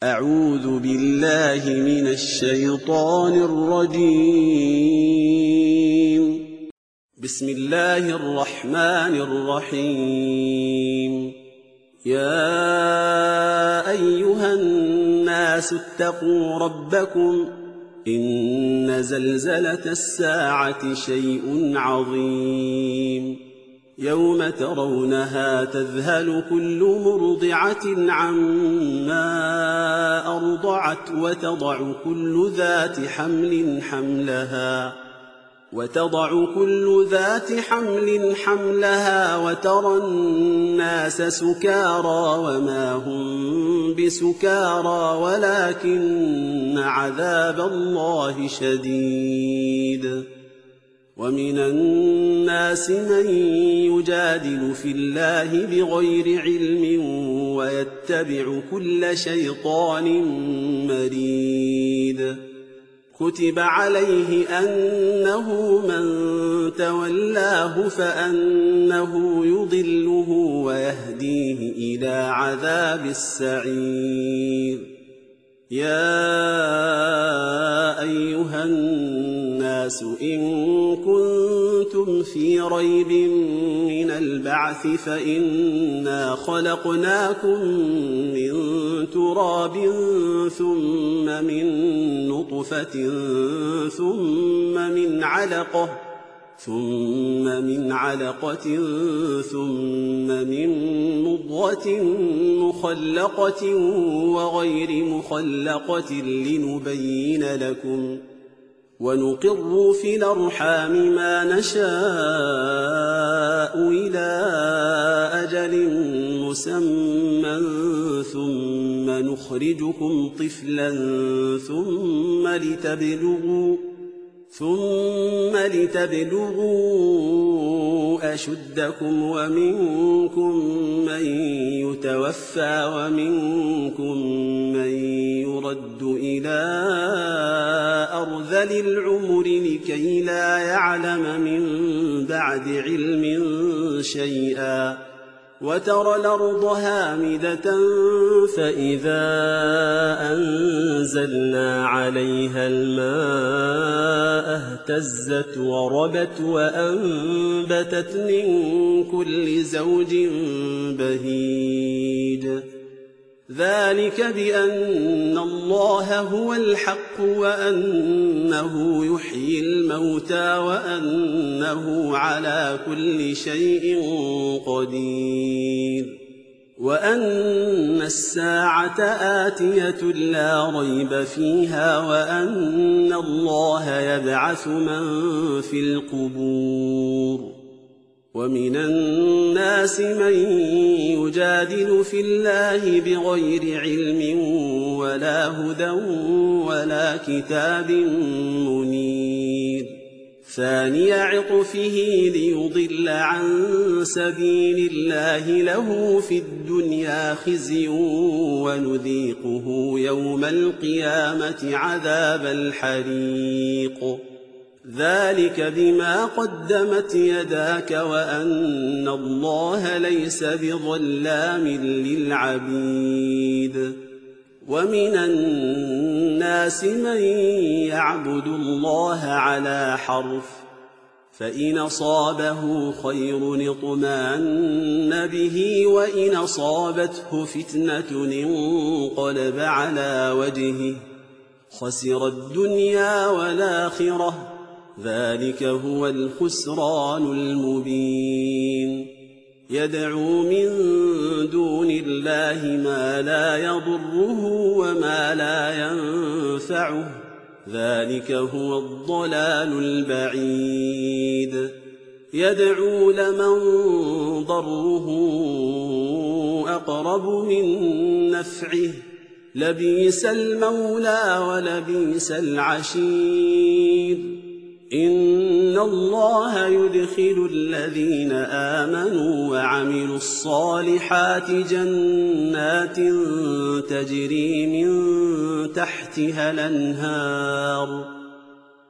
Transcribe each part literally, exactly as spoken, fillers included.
أعوذ بالله من الشيطان الرجيم. بسم الله الرحمن الرحيم. يا أيها الناس اتقوا ربكم إن زلزلة الساعة شيء عظيم يوم ترونها تذهل كل مرضعة عما أرضعت وتضع كل ذات حمل حملها وتضع كل ذات حمل حملها وترى الناس سكارى وما هم بسكارى ولكن عذاب الله شديد. ومن الناس من يجادل في الله بغير علم ويتبع كل شيطان مريد. كتب عليه أنه من تولاه فأنه يضله ويهديه إلى عذاب السعير. يا أيها الناس إن كنتم في ريب من البعث فإنا خلقناكم من تراب ثم من نطفة ثم من علقة ثم من علقة ثم من مضغة مخلقة وغير مخلقة لنبين لكم ونقر في الأرحام ما نشاء إلى أجل مسمى ثم نخرجكم طفلا ثم لتبلغوا ثم لتبلغوا أشدكم ومنكم من يتوفى ومنكم من يرد إلى أرذل العمر لكي لا يعلم من بعد علم شيئا. وترى الأرض هامدة فإذا أنزلنا عليها الماء اهتزت وربت وأنبتت من كل زوج بهيج. ذلك بأن الله هو الحق وأنه يحيي الموتى وأنه على كل شيء قدير وأن الساعة آتية لا ريب فيها وأن الله يبعث من في القبور. ومن الناس من يجادل في الله بغير علم ولا هدى ولا كتاب منير. ثاني عطفه ليضل عن سبيل الله له في الدنيا خزي ونذيقه يوم القيامة عذاب الحريق. ذلك بما قدمت يداك وأن الله ليس بظلام للعبيد. ومن الناس من يعبد الله على حرف فإن أصابه خير اطمأن به وإن أصابته فتنة انقلب على وجهه خسر الدنيا والآخرة ذلك هو الخسران المبين. يدعو من دون الله ما لا يضره وما لا ينفعه ذلك هو الضلال البعيد. يدعو لمن ضره أقرب من نفعه لبئس المولى ولبئس العشير. إن الله يدخل الذين آمنوا وعملوا الصالحات جنات تجري من تحتها الأنهار.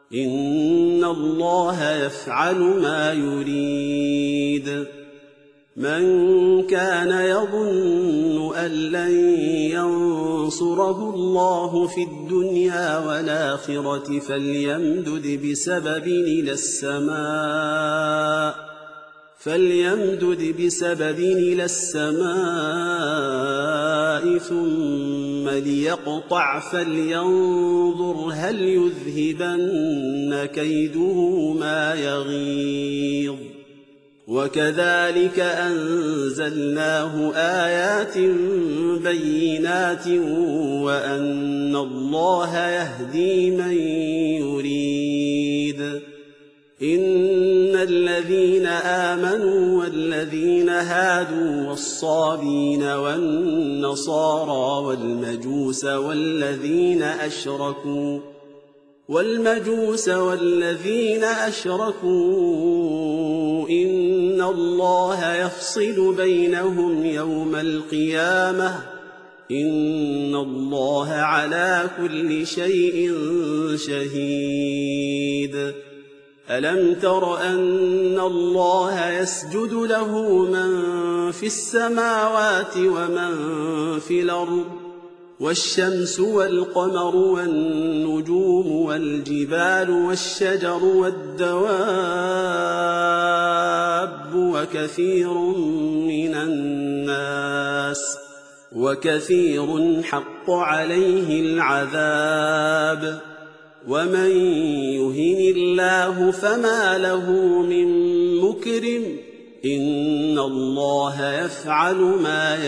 إن الله يفعل ما يريد. من كان يظن أن لن ينصره الله في الدنيا والآخرة فليمدد بسبب إلى السماء فليمدد بسبب إلى السماء ثم ليقطع فلينظر هل يذهبن كيده ما يغيظ وكذلك أنزلناه آيات بينات وأن الله يهدي من يريد إن الذين آمنوا والذين هادوا والصابين والنصارى والمجوس والذين أشركوا والمجوس والذين أشركوا إن الله يفصل بينهم يوم القيامة إن الله على كل شيء شهيد ألم تر أن الله يسجد له من في السماوات ومن في الأرض والشمس والقمر والنجوم والجبال والشجر والدواب وكثير من الناس وكثير حق عليه العذاب ومن يهن الله فما له من مكرم إن الله يفعل ما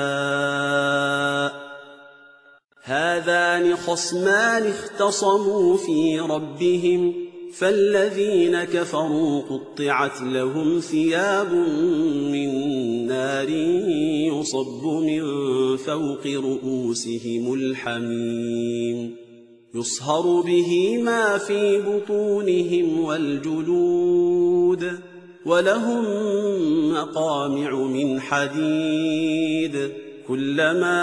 يشاء هذان خصمان اختصموا في ربهم فالذين كفروا قطعت لهم ثياب من نار يصب من فوق رؤوسهم الحميم يصهر به ما في بطونهم والجلود ولهم مقامع من حديد كلما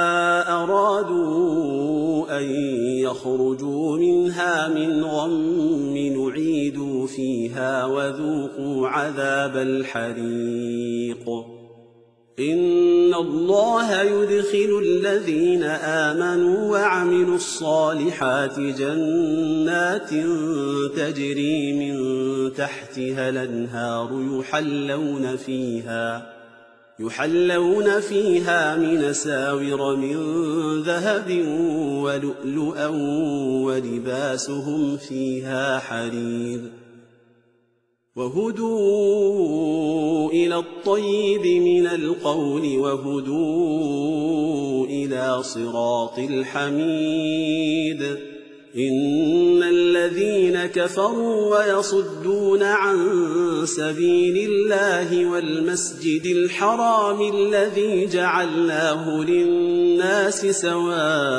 أرادوا أن يخرجوا منها من غم نعيدوا فيها وذوقوا عذاب الحريق إن الله يدخل الذين آمنوا وعملوا الصالحات جنات تجري من تحتها الأنهار يحلون فيها يحلون فيها من ساور من ذهب ولؤلؤا ولباسهم فيها حرير وهدوا إلى الطيب من القول وهدوا إلى صراط الحميد إن الذين كفروا ويصدون عن سبيل الله والمسجد الحرام الذي جعلناه للناس سواء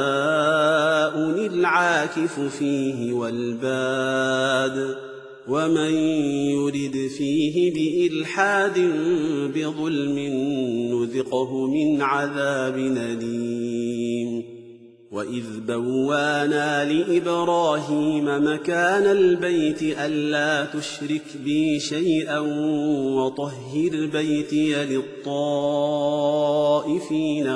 العاكف فيه والباد ومن يرد فيه بإلحاد بظلم نذقه من عذاب أليم وإذ بوانا لإبراهيم مكان البيت ألا تشرك بي شيئا وطهر بيتي للطائفين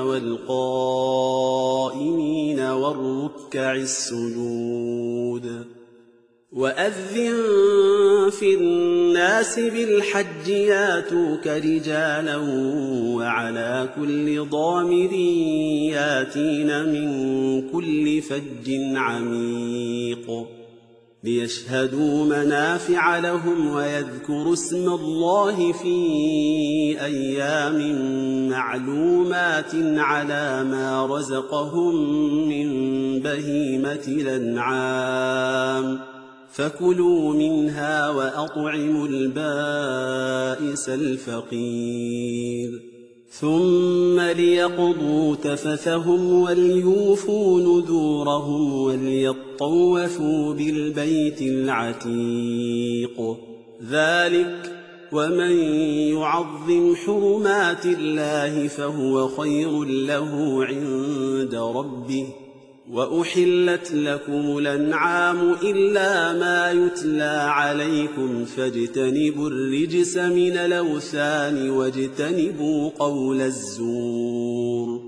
والقائمين والركع السجود وأذن في الناس بالحج ياتوك رجالا وعلى كل ضامر ياتين من كل فج عميق ليشهدوا منافع لهم ويذكروا اسم الله في أيام معلومات على ما رزقهم من بهيمة الأنعام فكلوا منها وأطعموا البائس الفقير ثم ليقضوا تفثهم وليوفوا نذورهم وليطوفوا بالبيت العتيق ذلك ومن يعظم حرمات الله فهو خير له عند ربه وأحلت لكم الأنعام إلا ما يتلى عليكم فاجتنبوا الرجس من الأوثان واجتنبوا قول الزور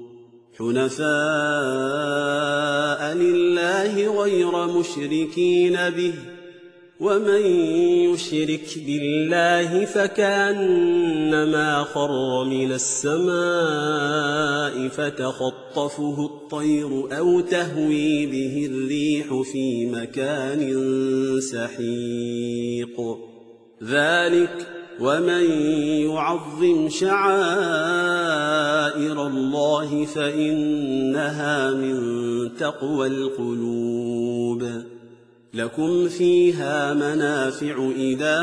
حنفاء لله غير مشركين به ومن يشرك بالله فكأنما خر من السماء فتخطفه الطير أو تهوي به الريح في مكان سحيق ذلك ومن يعظم شعائر الله فإنها من تقوى القلوب لكم فيها منافع إلى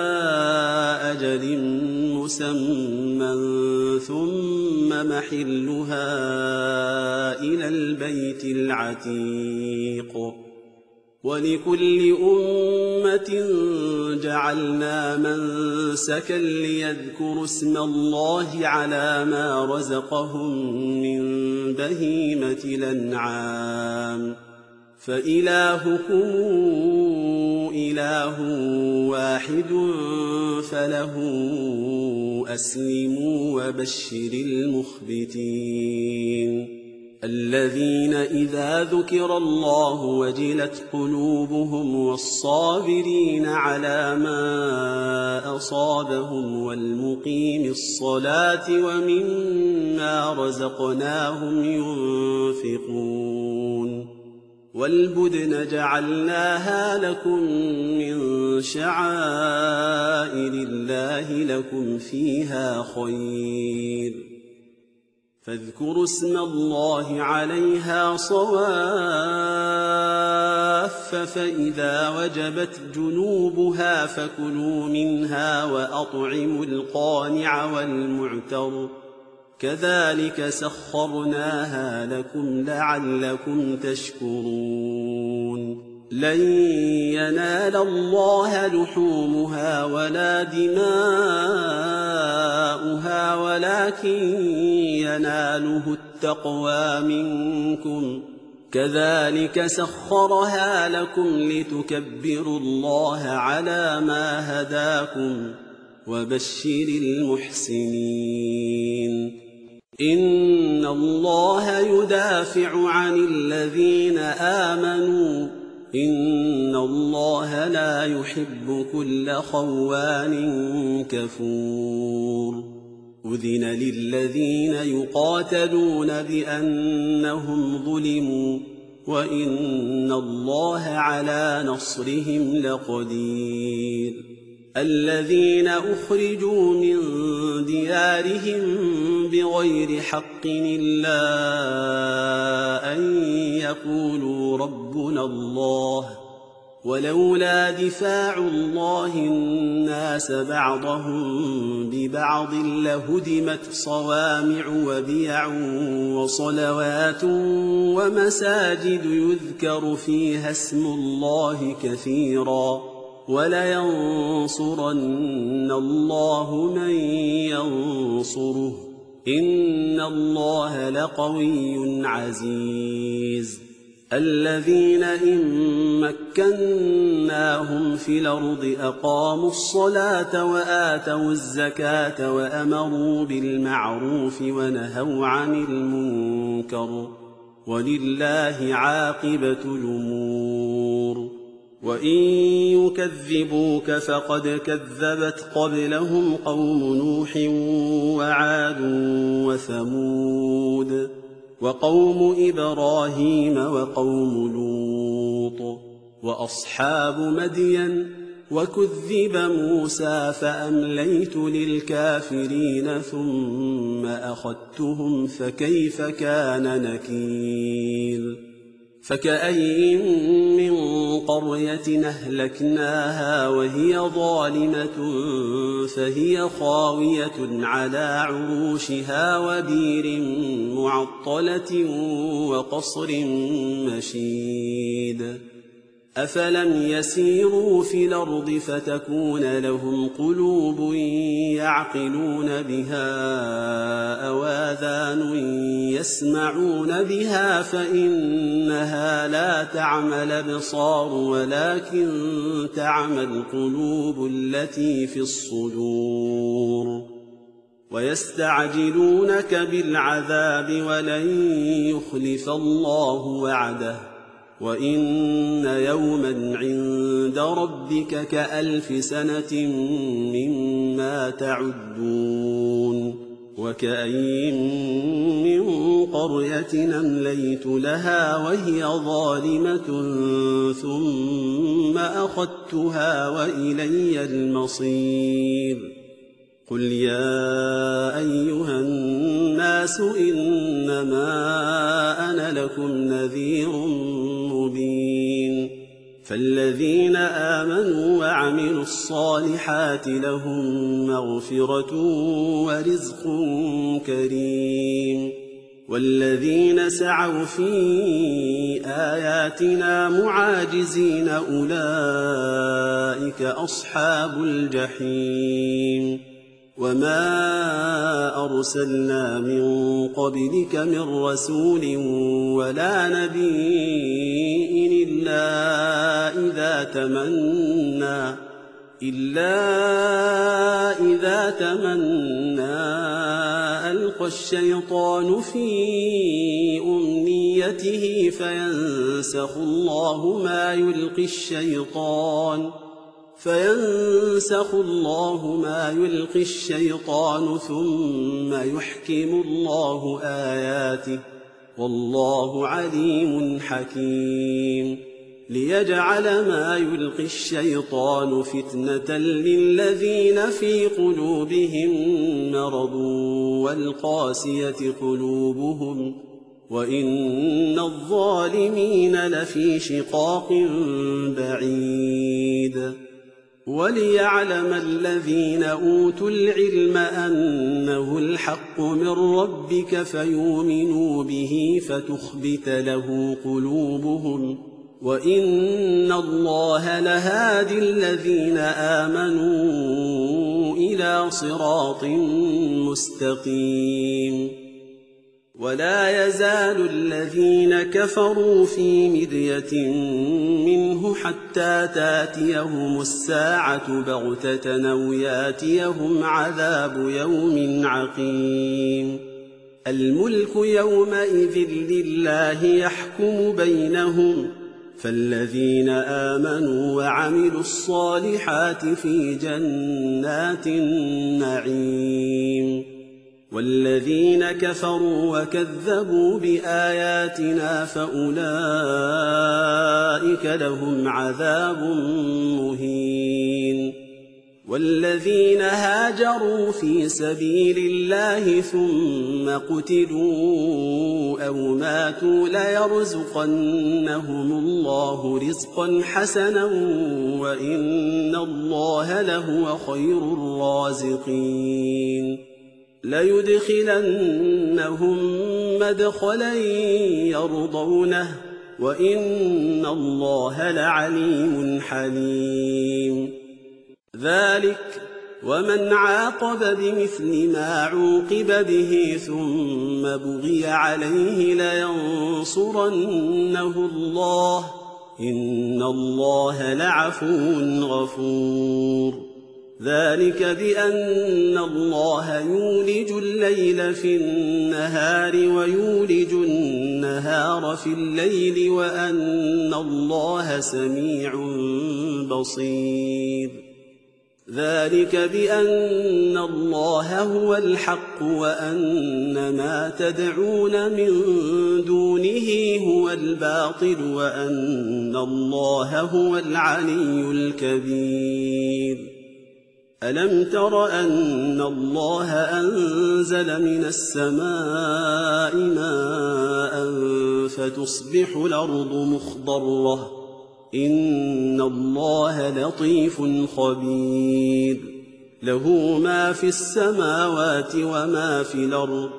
أجل مسمى ثم محلها إلى البيت العتيق ولكل أمة جعلنا منسكا ليذكروا اسم الله على ما رزقهم من بهيمة الأنعام فإلهكم إله واحد فله أسلموا وبشر المخبتين الذين إذا ذكر الله وجلت قلوبهم والصابرين على ما أصابهم والمقيم الصلاة ومما رزقناهم ينفقون والبدن جعلناها لكم من شعائر الله لكم فيها خير فاذكروا اسم الله عليها صواف فإذا وجبت جنوبها فكلوا منها وأطعموا القانع والمعتر كذلك سخرناها لكم لعلكم تشكرون لن ينال الله لحومها ولا دماؤها ولكن يناله التقوى منكم كذلك سخرها لكم لتكبروا الله على ما هداكم وبشر المحسنين إن الله يدافع عن الذين آمنوا إن الله لا يحب كل خوان كفور أذن للذين يقاتلون بأنهم ظلموا وإن الله على نصرهم لقدير الذين أخرجوا من ديارهم بغير حق إلا أن يقولوا ربنا الله ولولا دفاع الله الناس بعضهم ببعض لهدمت صوامع وبيع وصلوات ومساجد يذكر فيها اسم الله كثيرا ولينصرن الله من ينصره إن الله لقوي عزيز الذين إن مكناهم في الأرض أقاموا الصلاة وآتوا الزكاة وأمروا بالمعروف ونهوا عن المنكر ولله عاقبة الأمور وإن يكذبوك فقد كذبت قبلهم قوم نوح وعاد وثمود وقوم إبراهيم وقوم لوط وأصحاب مدين وكذب موسى فأمليت للكافرين ثم أخذتهم فكيف كان نكير فكأين من قرية أهلكناها وهي ظالمة فهي خاوية على عروشها وبير معطلة وقصر مشيد أفلم يسيروا في الأرض فتكون لهم قلوب يعقلون بها أو آذان يسمعون بها فإنها لا تعمى الأبصار ولكن تعمى القلوب التي في الصدور ويستعجلونك بالعذاب ولن يخلف الله وعده وإن يوما عند ربك كألف سنة مما تعدون وكأين من قرية أمليت لها وهي ظالمة ثم أخذتها وإلي المصير قل يا أيها الناس إنما أنا لكم نذير مبين فالذين آمنوا وعملوا الصالحات لهم مغفرة ورزق كريم والذين سعوا في آياتنا معاجزين أولئك أصحاب الجحيم وما أرسلنا من قبلك من رسول ولا نبي إلا إذا تمنى إلا إذا تمنى ألقى الشيطان في أمنيته فينسخ الله ما يلقي الشيطان فينسخ الله ما يلقي الشيطان ثم يحكم الله آياته والله عليم حكيم ليجعل ما يلقي الشيطان فتنة للذين في قلوبهم مرض والقاسية قلوبهم وإن الظالمين لفي شقاق بعيد وليعلم الذين أوتوا العلم أنه الحق من ربك فيؤمنوا به فتخبت له قلوبهم وإن الله لهادي الذين آمنوا إلى صراط مستقيم ولا يزال الذين كفروا في مرية منه حتى تاتيهم الساعة بغتة أو ياتيهم عذاب يوم عقيم الملك يومئذ لله يحكم بينهم فالذين آمنوا وعملوا الصالحات في جنات النعيم والذين كفروا وكذبوا بآياتنا فأولئك لهم عذاب مهين والذين هاجروا في سبيل الله ثم قتلوا أو ماتوا ليرزقنهم الله رزقا حسنا وإن الله لهو خير الرازقين ليدخلنهم مدخلا يرضونه وإن الله لعليم حليم ذلك ومن عاقب بمثل ما عوقب به ثم بغي عليه لينصرنه الله إن الله لعفو غفور ذلك بأن الله يولج الليل في النهار ويولج النهار في الليل وأن الله سميع بصير ذلك بأن الله هو الحق وأن ما تدعون من دونه هو الباطل وأن الله هو العلي الكبير ألم تر أن الله أنزل من السماء ماء فتصبح الأرض مخضرة إن الله لطيف خبير له ما في السماوات وما في الأرض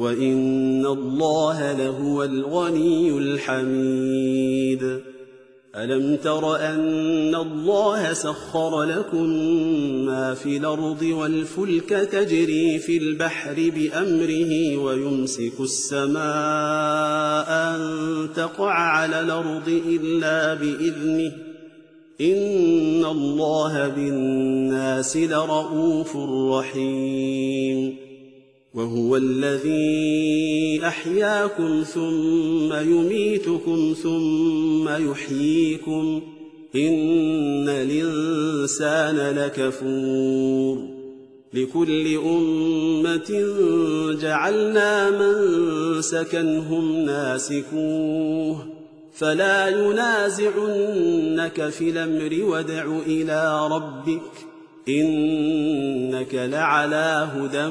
وإن الله لهو الغني الحميد ألم تر أن الله سخر لكم ما في الأرض والفلك تجري في البحر بأمره ويمسك السماء أن تقع على الأرض إلا بإذنه إن الله بالناس لرءوف رحيم وهو الذي أحياكم ثم يميتكم ثم يحييكم إن الإنسان لكفور لكل أمة جعلنا منسكا هم ناسكوه فلا ينازعنك في الأمر وادع إلى ربك إنك لعلى هدى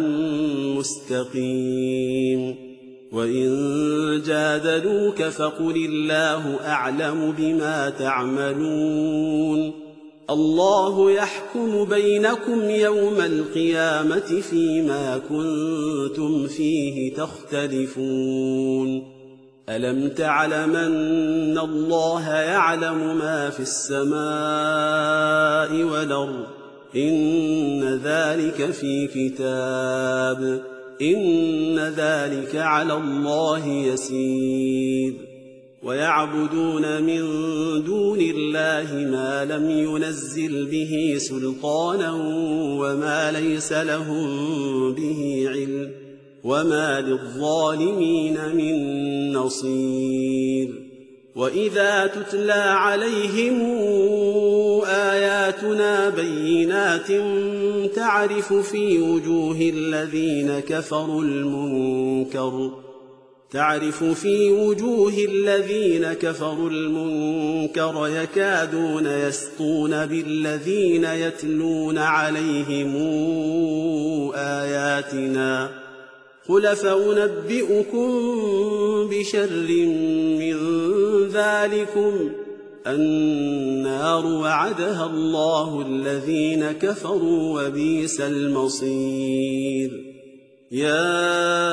مستقيم وإن جادلوك فقل الله أعلم بما تعملون الله يحكم بينكم يوم القيامة فيما كنتم فيه تختلفون ألم تعلمن الله يعلم ما في السماء والأرض إن ذلك في كتاب إن ذلك على الله يسير ويعبدون من دون الله ما لم ينزل به سلطانا وما ليس لهم به علم وما للظالمين من نصير وإذا تتلى عليهم آياتنا بينات تعرف في وجوه الذين كفروا المنكر تعرف في وجوه الذين كفروا المنكر يكادون يسطون بالذين يتلون عليهم آياتنا قل فأنبئكم بشر من ذلكم النار وعدها الله الذين كفروا وبئس المصير يا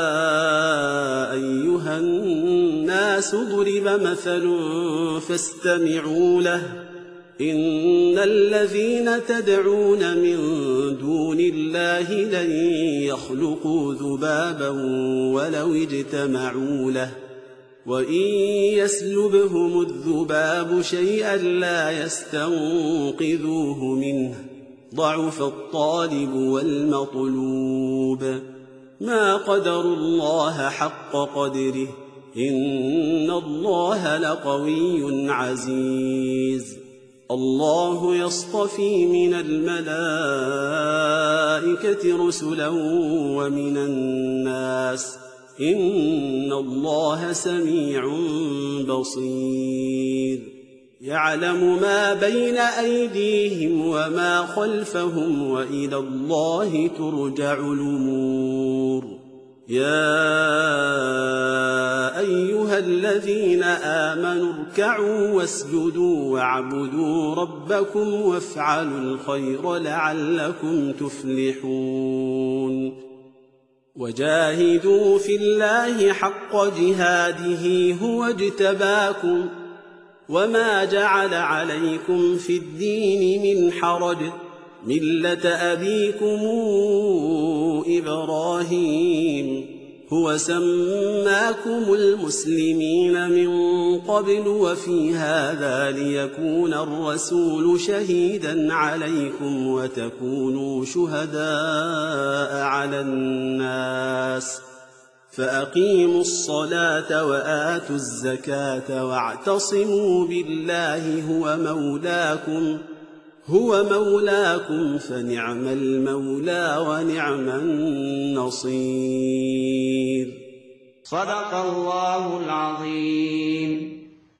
أيها الناس ضرب مثل فاستمعوا له إن الذين تدعون من دون الله لن يخلقوا ذبابا ولو اجتمعوا له وإن يسلبهم الذباب شيئا لا يستنقذوه منه ضعف الطالب والمطلوب ما قدروا الله حق قدره إن الله لقوي عزيز الله يصطفي من الملائكة رسلا ومن الناس إن الله سميع بصير يعلم ما بين أيديهم وما خلفهم وإلى الله ترجع الأمور يا أيها الذين آمنوا اركعوا واسجدوا واعبدوا ربكم وافعلوا الخير لعلكم تفلحون وجاهدوا في الله حق جهاده هو اجتباكم وما جعل عليكم في الدين من حرج ملة أبيكم إبراهيم هو سماكم المسلمين من قبل وفي هذا ليكون الرسول شهيدا عليكم وتكونوا شهداء على الناس فأقيموا الصلاة وآتوا الزكاة واعتصموا بالله هو مولاكم هو مولاكم فنعم المولى ونعم النصير صدق الله العظيم.